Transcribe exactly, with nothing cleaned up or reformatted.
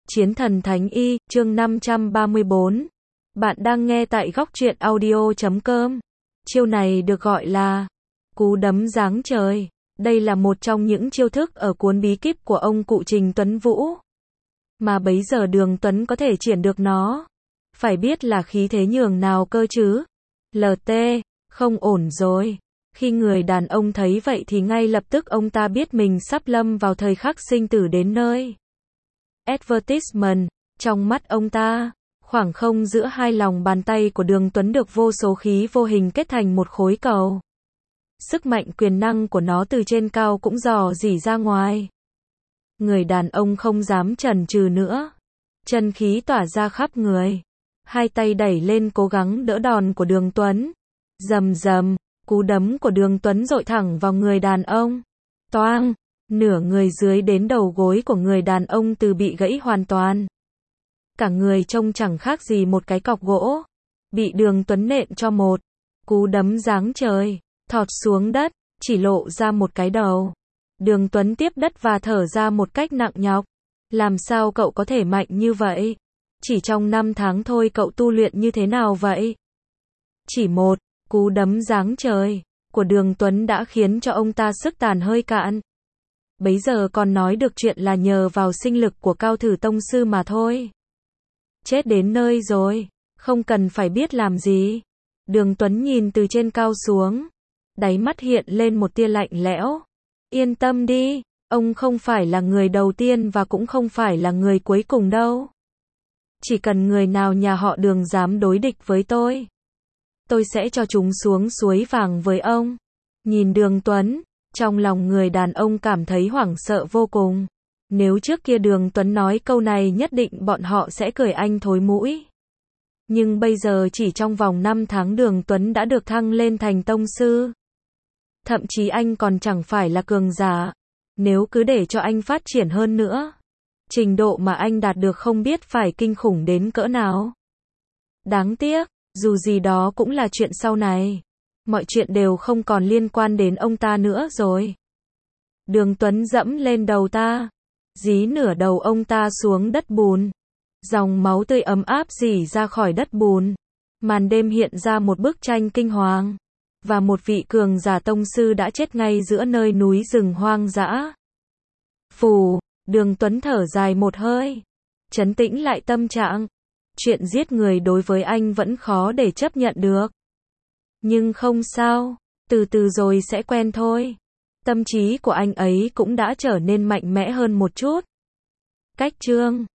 Chiến thần Thánh Y, chương năm trăm ba mươi bốn. Bạn đang nghe tại góc truyện audio chấm com. Chiêu này được gọi là cú đấm giáng trời. Đây là một trong những chiêu thức ở cuốn bí kíp của ông cụ Trình Tuấn Vũ. Mà bấy giờ Đường Tuấn có thể triển được nó. Phải biết là khí thế nhường nào cơ chứ. lờ tê, không ổn rồi. Khi người đàn ông thấy vậy thì ngay lập tức ông ta biết mình sắp lâm vào thời khắc sinh tử đến nơi. Advertisement, trong mắt ông ta, khoảng không giữa hai lòng bàn tay của Đường Tuấn được vô số khí vô hình kết thành một khối cầu. Sức mạnh quyền năng của nó từ trên cao cũng rò rỉ ra ngoài. Người đàn ông không dám chần chừ nữa. Chân khí tỏa ra khắp người. Hai tay đẩy lên cố gắng đỡ đòn của Đường Tuấn. Rầm rầm, cú đấm của Đường Tuấn dội thẳng vào người đàn ông. Toang! Nửa người dưới đến đầu gối của người đàn ông từ bị gãy hoàn toàn. Cả người trông chẳng khác gì một cái cọc gỗ. Bị Đường Tuấn nện cho một cú đấm giáng trời, thọt xuống đất, chỉ lộ ra một cái đầu. Đường Tuấn tiếp đất và thở ra một cách nặng nhọc. Làm sao cậu có thể mạnh như vậy? Chỉ trong năm tháng thôi cậu tu luyện như thế nào vậy? Chỉ một cú đấm giáng trời của Đường Tuấn đã khiến cho ông ta sức tàn hơi cạn. Bấy giờ còn nói được chuyện là nhờ vào sinh lực của Cao Thử Tông Sư mà thôi. Chết đến nơi rồi, không cần phải biết làm gì. Đường Tuấn nhìn từ trên cao xuống. Đáy mắt hiện lên một tia lạnh lẽo. Yên tâm đi, ông không phải là người đầu tiên và cũng không phải là người cuối cùng đâu. Chỉ cần người nào nhà họ Đường dám đối địch với tôi, tôi sẽ cho chúng xuống suối vàng với ông. Nhìn Đường Tuấn, trong lòng người đàn ông cảm thấy hoảng sợ vô cùng. Nếu trước kia Đường Tuấn nói câu này nhất định bọn họ sẽ cười anh thối mũi. Nhưng bây giờ chỉ trong vòng năm tháng Đường Tuấn đã được thăng lên thành tông sư. Thậm chí anh còn chẳng phải là cường giả. Nếu cứ để cho anh phát triển hơn nữa, trình độ mà anh đạt được không biết phải kinh khủng đến cỡ nào. Đáng tiếc, dù gì đó cũng là chuyện sau này. Mọi chuyện đều không còn liên quan đến ông ta nữa rồi. Đường Tuấn dẫm lên đầu ta, dí nửa đầu ông ta xuống đất bùn. Dòng máu tươi ấm áp rỉ ra khỏi đất bùn. Màn đêm hiện ra một bức tranh kinh hoàng. Và một vị cường giả tông sư đã chết ngay giữa nơi núi rừng hoang dã. Phù, Đường Tuấn thở dài một hơi. Trấn tĩnh lại tâm trạng. Chuyện giết người đối với anh vẫn khó để chấp nhận được. Nhưng không sao, từ từ rồi sẽ quen thôi. Tâm trí của anh ấy cũng đã trở nên mạnh mẽ hơn một chút. Cách chương